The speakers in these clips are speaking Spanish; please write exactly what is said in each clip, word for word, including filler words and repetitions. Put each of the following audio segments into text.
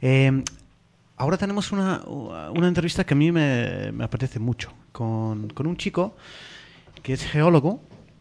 Eh, ahora tenemos una, una entrevista que a mí me, me apetece mucho, con, con un chico que es geólogo,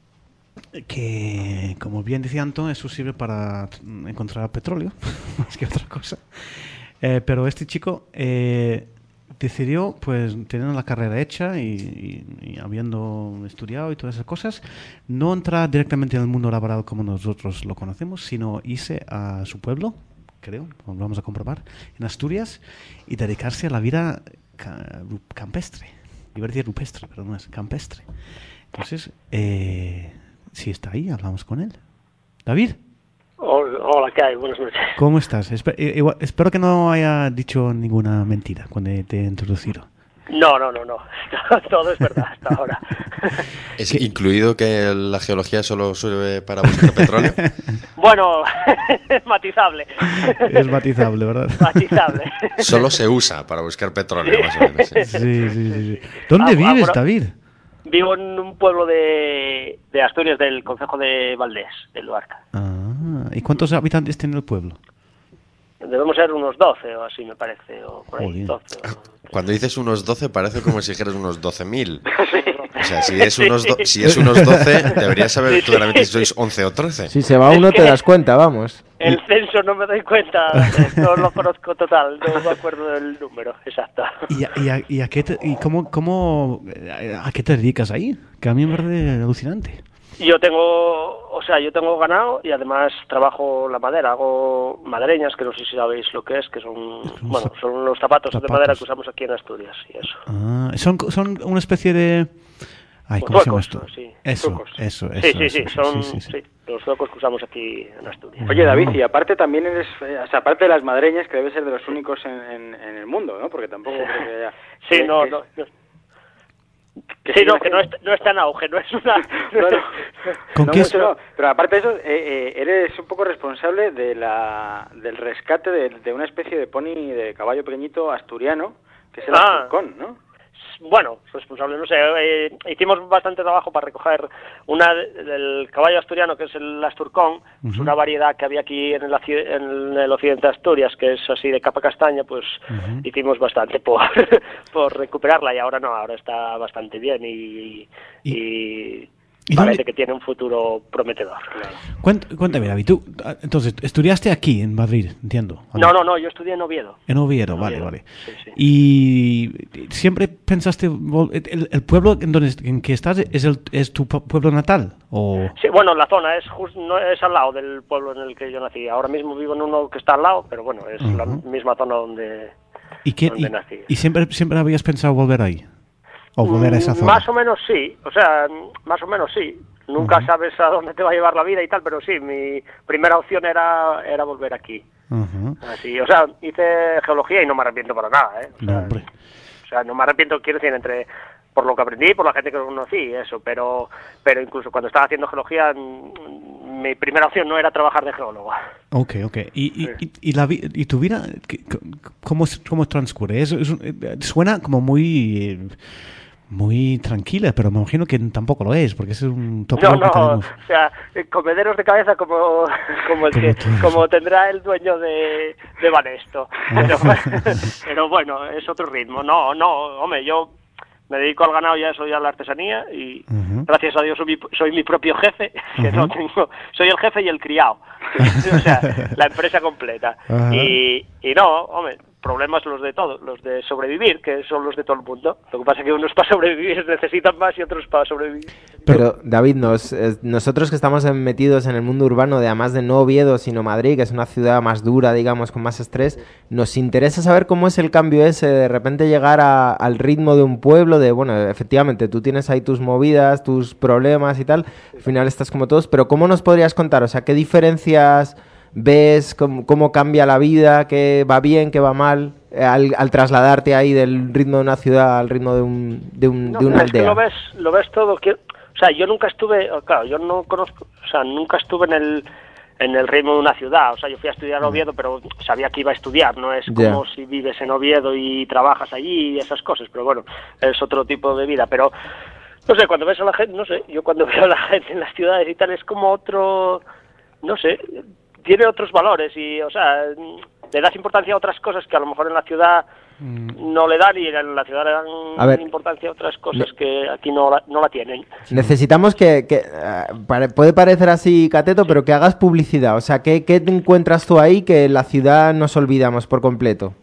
que, como bien decía Anton, eso sirve para encontrar petróleo, más que otra cosa. Eh, pero este chico eh, decidió, pues, teniendo la carrera hecha y, y, y habiendo estudiado y todas esas cosas, no entrar directamente en el mundo laboral como nosotros lo conocemos, sino irse a su pueblo, creo, vamos a comprobar, en Asturias, y dedicarse a la vida ca- campestre. Iba a decir rupestre, pero no es campestre. Entonces, eh, si está ahí, hablamos con él. David. Hola, ¿qué hay? Buenas noches. ¿Cómo estás? Espe- eh, igual- espero que no haya dicho ninguna mentira cuando te he introducido. No, no, no, no. Todo es verdad hasta ahora. ¿Es ¿Qué? Incluido que la geología solo sirve para buscar petróleo? Bueno, es matizable. Es matizable, ¿verdad? Matizable. Solo se usa para buscar petróleo, más o menos. Sí, sí, sí. sí, sí. ¿Dónde ah, vives, bueno, David? Vivo en un pueblo de, de Asturias, del concejo de Valdés, del Luarca. Ah, ¿y cuántos habitantes tiene el pueblo? Debemos ser unos doce o así, me parece, o por ahí, doce. O... Cuando dices unos doce parece como si dijeras unos doce mil. Sí. O sea, si es unos, do- si es unos doce, deberías saber sí, tú realmente si sois once o trece. Si se va uno es te das cuenta, vamos. El censo no me doy cuenta, no lo conozco total, no me acuerdo del número exacto. ¿Y a, y a, y a qué te, y cómo, cómo, a qué te dedicas ahí? Que a mí me parece alucinante. Yo tengo, o sea, yo tengo ganado y además trabajo la madera, hago madereñas, que no sé si sabéis lo que es, que son, bueno, son los zapatos, zapatos. de madera que usamos aquí en Asturias y eso. Ah, son, son una especie de... Ay, ¿cómo zuecos, se llama esto? Sí, eso, zuecos. eso, eso. Sí, sí, eso, sí, eso, son sí, sí, sí. Sí, los zuecos que usamos aquí en Asturias. Oye, David, y aparte también eres, o sea, aparte de las madreñas, que debe ser de los únicos en, en, en el mundo, ¿no? Porque tampoco creo que haya... Sí, que, no, que no, es... no. Que sí, no, que no, es, no está en auge, no es una... no, no, ¿Con no qué mucho, no. Pero aparte de eso, eh, eh, eres un poco responsable de la del rescate de, de una especie de pony de caballo pequeñito asturiano, que es el ah. Asturcón, ¿no? Bueno, responsable, no sé, eh, hicimos bastante trabajo para recoger una del caballo asturiano, que es el Asturcón, uh-huh. Es una variedad que había aquí en el, en el occidente de Asturias, que es así de capa castaña, pues uh-huh. Hicimos bastante por, por recuperarla y ahora no, ahora está bastante bien y... y, y ¿Y parece dónde? Que tiene un futuro prometedor. Claro. Cuént, cuéntame, David, tú, entonces, ¿estudiaste aquí, en Madrid, entiendo? No, no, no, yo estudié en Oviedo. En Oviedo, en vale, Oviedo. vale. Sí, sí. ¿Y siempre pensaste, el, el pueblo en, donde, en que estás es, el, es tu pueblo natal? ¿O? Sí, bueno, la zona es just, no, es al lado del pueblo en el que yo nací. Ahora mismo vivo en uno que está al lado, pero bueno, es uh-huh. La misma zona donde, ¿Y qué, donde y, nací. ¿Y siempre, siempre habías pensado volver ahí? ¿O volver a esa zona? Más o menos sí, o sea, más o menos sí. Nunca uh-huh. sabes a dónde te va a llevar la vida y tal, pero sí, mi primera opción era era volver aquí. Uh-huh. Así, o sea, hice geología y no me arrepiento para nada, ¿eh? O sea, no, hombre. O sea, no me arrepiento, quiero decir, entre por lo que aprendí, por la gente que conocí, eso, pero pero incluso cuando estaba haciendo geología, mi primera opción no era trabajar de geólogo. Ok, ok. ¿Y, y, sí. y, y, la, y tu vida, cómo, cómo transcurre? Es, es, suena como muy... muy tranquila, pero me imagino que tampoco lo es, porque ese es un tópico no, no, que tenemos. O sea, comederos de cabeza como como el que como tendrá el dueño de, de Banesto. Pero, pero bueno, es otro ritmo. No, no, hombre, yo me dedico al ganado, ya soy a la artesanía y uh-huh. Gracias a Dios soy mi, soy mi propio jefe, que uh-huh. no tengo, soy el jefe y el criado. O sea, la empresa completa. Uh-huh. Y, y no, hombre, problemas los de todos, los de sobrevivir, que son los de todo el mundo. Lo que pasa es que unos para sobrevivir necesitan más y otros para sobrevivir. Pero, David, nos, eh, nosotros que estamos metidos en el mundo urbano, de además de no Oviedo, sino Madrid, que es una ciudad más dura, digamos, con más estrés, nos interesa saber cómo es el cambio ese, de repente llegar a, al ritmo de un pueblo, de, bueno, efectivamente, tú tienes ahí tus movidas, tus problemas y tal, al final estás como todos, pero ¿cómo nos podrías contar? O sea, ¿qué diferencias ves, cómo, cómo cambia la vida, qué va bien, qué va mal, al, al trasladarte ahí del ritmo de una ciudad al ritmo de, un, de, un, no, de una es aldea? Que lo ves, lo ves todo, que, o sea, yo nunca estuve, claro, yo no conozco, o sea, nunca estuve en el en el ritmo de una ciudad, o sea, yo fui a estudiar a Oviedo, pero sabía que iba a estudiar, no es como yeah. si vives en Oviedo y trabajas allí y esas cosas, pero bueno, es otro tipo de vida, pero no sé, cuando ves a la gente, no sé, yo cuando veo a la gente en las ciudades y tal, es como otro, no sé, tiene otros valores y, o sea, le das importancia a otras cosas que a lo mejor en la ciudad mm. no le dan, y en la ciudad le dan a ver, importancia a otras cosas ne- que aquí no la, no la tienen. Necesitamos que, que uh, pare, puede parecer así cateto, sí. pero que hagas publicidad. O sea, ¿qué, ¿qué te encuentras tú ahí que en la ciudad nos olvidamos por completo?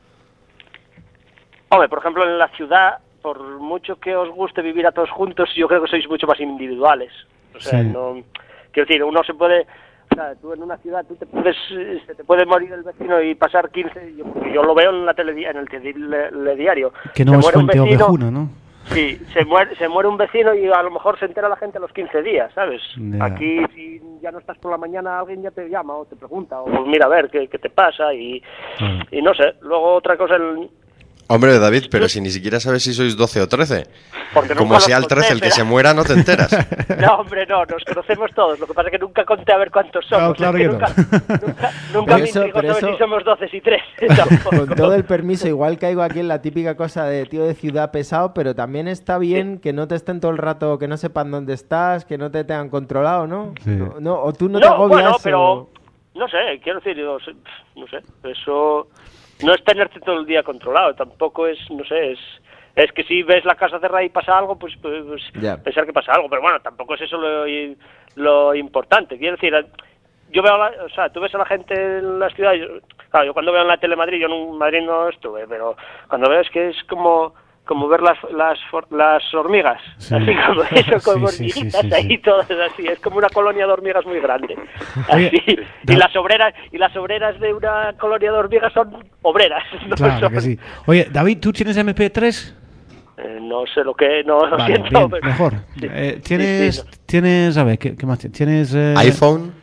Hombre, por ejemplo, en la ciudad, por mucho que os guste vivir a todos juntos, yo creo que sois mucho más individuales. O sea, sí. no, quiero decir, uno se puede, o sea, tú en una ciudad, tú te puedes, se te puede morir el vecino y pasar quince, yo, yo lo veo en la tele, en el telediario. Que no es fuente ovejuna, ¿no? Sí, se muere, se muere un vecino y a lo mejor se entera la gente a los quince días, ¿sabes? Yeah. Aquí, si ya no estás por la mañana, alguien ya te llama o te pregunta, o pues mira a ver qué, qué te pasa, y, mm. y no sé. Luego otra cosa... El, Hombre, David, pero si ni siquiera sabes si sois doce o trece. Porque como sea el trece el que se muera, no te enteras. No, hombre, no, nos conocemos todos. Lo que pasa es que nunca conté a ver cuántos somos. Claro, claro es que que nunca, no. nunca, nunca me intrigó saber eso, si somos doce y tres. Con todo el permiso, igual caigo aquí en la típica cosa de tío de ciudad pesado, pero también está bien sí. que no te estén todo el rato, que no sepan dónde estás, que no te tengan controlado, ¿no? Sí. no, no o tú no, no te agobias. Bueno, pero o... no sé, quiero decir, yo, no sé, eso... No es tenerte todo el día controlado, tampoco es, no sé, es es que si ves la casa cerrada y pasa algo, pues, pues yeah. pensar que pasa algo, pero bueno, tampoco es eso lo, lo importante. Quiero decir, yo veo, la, o sea, tú ves a la gente en las ciudades, claro, yo cuando veo en la tele Madrid, yo en Madrid no estuve, pero cuando veo es que es como... como ver las las las hormigas, sí. así como eso, como sí, hormiguitas sí, sí, sí, ahí sí. todas así, es como una colonia de hormigas muy grande, así. Oye, y las obreras y las obreras de una colonia de hormigas son obreras, no claro son... que sí. Oye, David, ¿tú tienes eme pe tres? Eh, no sé lo que, no lo vale, siento. Bien, pero... mejor. Sí, eh, ¿Tienes, sí, sí, no. tienes, a ver, ¿qué, qué más tienes? ¿Tienes eh... iPhone?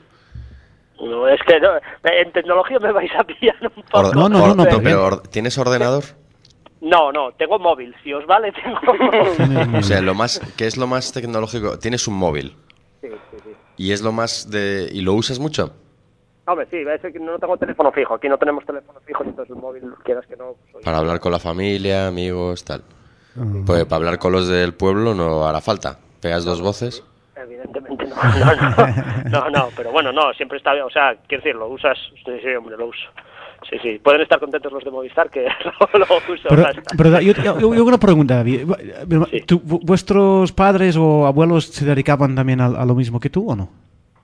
No, es que no, en tecnología me vais a pillar un poco. Or- no, no, no, no, pero, pero or- ¿tienes ordenador? No, no, tengo móvil, si os vale, tengo móvil. O sea, lo más, ¿qué es lo más tecnológico? Tienes un móvil. Sí, sí, sí. ¿Y es lo más de... ¿Y lo usas mucho? Hombre, sí, es que no tengo teléfono fijo, aquí no tenemos teléfono fijo, entonces el móvil, quieras que no... Pues, para hablar con la familia, amigos, tal. Uh-huh. Pues para hablar con los del pueblo no hará falta. ¿Pegas dos voces? Evidentemente no, no, no, no, no, pero bueno, no, siempre está bien, o sea, quiero decir, lo usas, sí, sí, hombre, lo uso. Sí, sí, pueden estar contentos los de Movistar que lo, lo uso. Pero, pero yo, yo, yo tengo una pregunta, David. Sí. ¿Tú, ¿Vuestros padres o abuelos se dedicaban también a, a lo mismo que tú o no?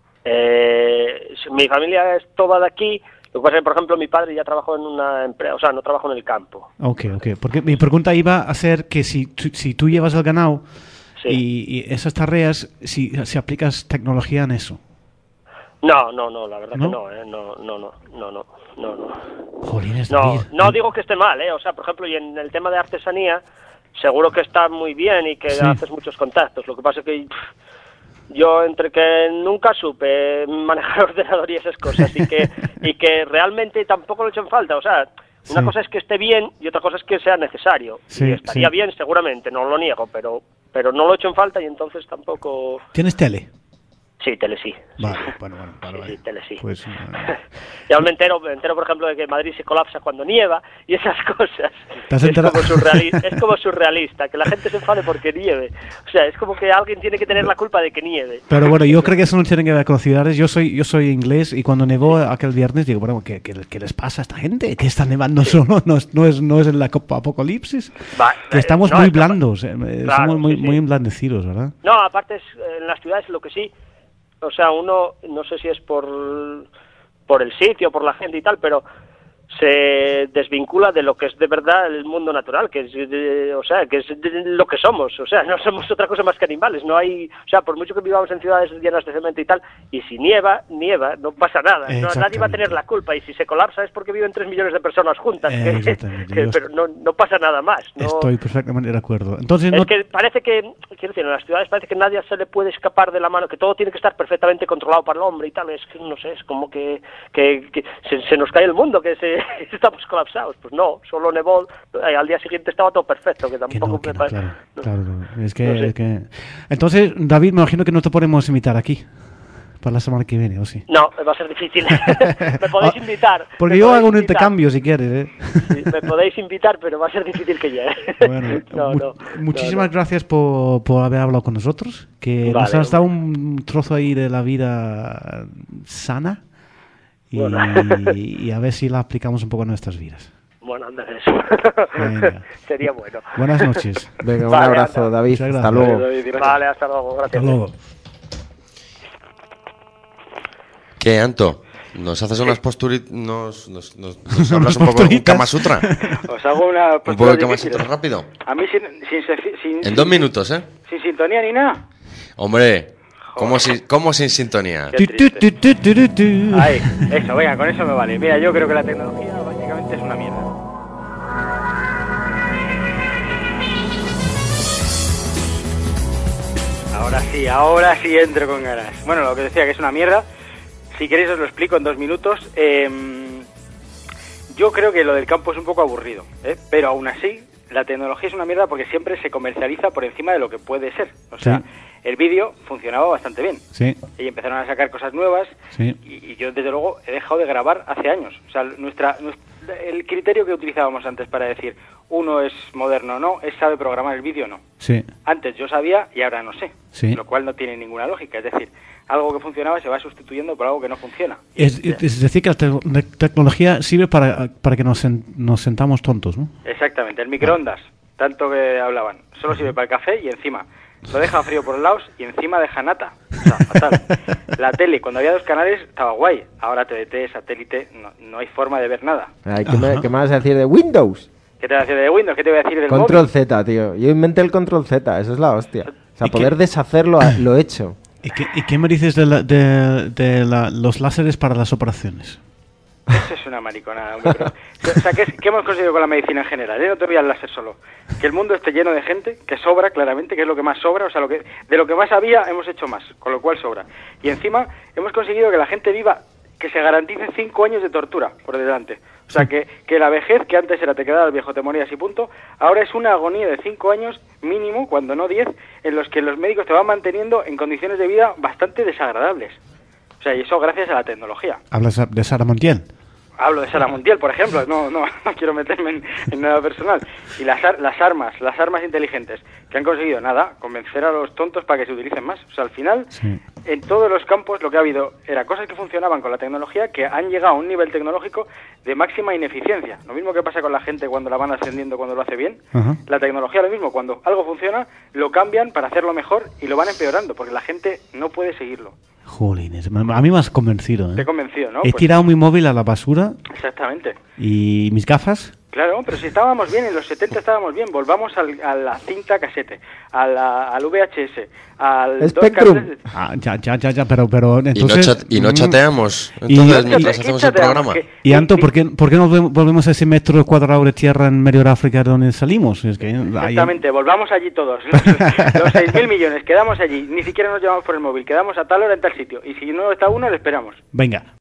Eh, mi familia es toda de aquí. Lo que pasa es que, por ejemplo, mi padre ya trabajó en una empresa, o sea, no trabajó en el campo. Ok, ok. Porque mi pregunta iba a ser que si, si tú llevas el ganado sí. y, y esas tareas, si, si aplicas tecnología en eso. No, no, no, la verdad ¿No? que no, ¿eh? No, no, no, no, no, no, no. Jolines, no, David. no digo que esté mal, ¿eh? O sea, por ejemplo, y en el tema de artesanía, seguro que está muy bien y que sí. haces muchos contactos. Lo que pasa es que pff, yo, entre que nunca supe manejar ordenador y esas cosas, y que y que realmente tampoco lo he hecho en falta, o sea... Una sí. cosa es que esté bien y otra cosa es que sea necesario. Sí, y estaría sí. bien, seguramente, no lo niego, pero pero no lo he hecho en falta y entonces tampoco... ¿Tienes tele? Sí, tele sí. Vale, bueno, bueno, vale, sí, vale. sí, tele sí. Pues, uh... ya me entero, me entero, por ejemplo, de que Madrid se colapsa cuando nieva y esas cosas. Es como, surrealista, es como surrealista, que la gente se enfade porque nieve. O sea, es como que alguien tiene que tener la culpa de que nieve. Pero bueno, yo creo que eso no tiene que ver con ciudades. Yo soy yo soy inglés y cuando nevó aquel viernes digo, bueno, ¿qué, qué, qué les pasa a esta gente? ¿Que está nevando sí. solo? No es, no, es, no es en la apocalipsis. Va, que estamos no, muy blandos, eh, claro, somos muy, sí, sí. muy emblandecidos, ¿verdad? No, aparte es, en las ciudades lo que sí... O sea, uno, no sé si es por, por el sitio, por la gente y tal, pero se desvincula de lo que es de verdad el mundo natural, que es, de, o sea, que es de lo que somos, o sea, no somos otra cosa más que animales, no hay, o sea, por mucho que vivamos en ciudades llenas de cemento y tal, y si nieva, nieva, no pasa nada, no, nadie va a tener la culpa, y si se colapsa es porque viven tres millones de personas juntas, que, que, pero no, no pasa nada más. No, estoy perfectamente de acuerdo. Entonces, es no... que parece que, quiero decir, en las ciudades parece que nadie se le puede escapar de la mano, que todo tiene que estar perfectamente controlado para el hombre y tal, es que, no sé, es como que, que, que se, se nos cae el mundo, que se estamos colapsados. Pues no, solo nevó, al día siguiente estaba todo perfecto, que tampoco que no, que me no, claro, no. claro, es que, no sé. es que... Entonces, David, me imagino que no te podemos invitar aquí para la semana que viene, ¿o sí? No, va a ser difícil. Me podéis invitar. Porque yo hago un invitar. intercambio si quieres, ¿eh? Sí, me podéis invitar, pero va a ser difícil que llegue. Bueno, no, mu no, muchísimas no, no. gracias por, por haber hablado con nosotros, que vale, nos has dado un trozo ahí de la vida sana. y, Bueno. y a ver si la aplicamos un poco a nuestras vidas. Bueno, anda eso. Venga. Sería bueno. Buenas noches. Venga, un Vale, abrazo, anda. David. Muchas Hasta gracias. luego. David, gracias. Vale, hasta luego. Gracias. Hasta luego. ¿Qué, Anto? ¿Nos haces unas posturitas? ¿Nos, nos, nos, nos hablas Unas un poco de un posturitas. Kama Sutra? Os hago una ¿Un poco postura de Kama difícil. Sutra rápido? A mí sin, sin, sin, En sin- dos minutos, ¿eh? sin sintonía ni nada. Hombre, ¿cómo, sin, cómo sin sintonía? Qué Tu, tu, tu, tu, tu, tu, tu. Ahí, eso, venga, con eso me vale. Mira, yo creo que la tecnología básicamente es una mierda. Ahora sí, ahora sí entro con ganas. Bueno, lo que decía que es una mierda, si queréis os lo explico en dos minutos. Eh, yo creo que lo del campo es un poco aburrido, ¿eh? Pero aún así, la tecnología es una mierda porque siempre se comercializa por encima de lo que puede ser. O sea, Sí. el vídeo funcionaba bastante bien. Sí, Y empezaron a sacar cosas nuevas sí. y, y yo desde luego he dejado de grabar hace años. O sea, nuestra, nuestra- el criterio que utilizábamos antes para decir uno es moderno o no, es sabe programar el vídeo o no. Sí, Antes yo sabía y ahora no sé, Sí. lo cual no tiene ninguna lógica. Es decir, algo que funcionaba se va sustituyendo por algo que no funciona. es, es decir que la, te- la tecnología sirve para, para que nos, sen- nos sentamos tontos, ¿no? Exactamente, el microondas, tanto que hablaban, solo sirve para el café y encima lo deja frío por los lados y encima deja nata. O sea, fatal. La tele, cuando había dos canales, estaba guay. Ahora T D T, satélite, no, no hay forma de ver nada. Ay, ¿qué, me, Ajá. qué me vas a decir de Windows? ¿Qué te voy a decir de Windows? ¿Qué te voy a decir del Control móvil? Z, tío. Yo inventé el Control Z, eso es la hostia. O sea, ¿Y poder qué? deshacerlo, a- lo he hecho. ¿Y qué, y qué me dices de, la- de, de la- los láseres para las operaciones? Eso es una mariconada, hombre. Pero, o sea, ¿qué, ¿qué hemos conseguido con la medicina en general? ¿eh? No te voy al láser solo. Que el mundo esté lleno de gente, que sobra, claramente, que es lo que más sobra. O sea, lo que, de lo que más había, hemos hecho más, con lo cual sobra. Y encima, hemos conseguido que la gente viva, que se garantice cinco años de tortura por delante. O sea, que, que la vejez, que antes era te quedabas viejo, te morías y punto, ahora es una agonía de cinco años mínimo, cuando no diez, en los que los médicos te van manteniendo en condiciones de vida bastante desagradables. O sea, y eso gracias a la tecnología. ¿Hablas de Sara Montiel? Hablo de Sara Montiel, por ejemplo, no, no, no quiero meterme en, en nada personal. Y las, ar- las armas, las armas inteligentes, que han conseguido, nada, convencer a los tontos para que se utilicen más. O sea, al final, Sí. en todos los campos lo que ha habido era cosas que funcionaban con la tecnología que han llegado a un nivel tecnológico de máxima ineficiencia. Lo mismo que pasa con la gente cuando la van ascendiendo, cuando lo hace bien. Ajá. La tecnología lo mismo, cuando algo funciona, lo cambian para hacerlo mejor y lo van empeorando, porque la gente no puede seguirlo. Jolines, me- a mí me has convencido, Te he ¿eh? convencido, ¿no? He Pues- tirado mi móvil a la basura exactamente. y mis gafas. Claro, pero si estábamos bien, en los setenta estábamos bien, volvamos al, a la cinta casete, a la, al V H S, al... dos Spectrum. cassettes. Ah, ya, ya, ya, ya, pero, pero ¿Y no, entonces... chat- y no mm, chateamos Y- entonces y- mientras ¿Qué hacemos el chateamos? programa? ¿Qué? Y Anto, ¿por qué, ¿por qué no volvemos- volvemos a ese metro cuadrado de tierra en medio de África donde salimos? Es que ahí- Exactamente, volvamos allí todos. Los, los seis mil millones, quedamos allí, ni siquiera nos llamamos por el móvil, quedamos a tal hora en tal sitio. Y si no está uno, le esperamos. Venga.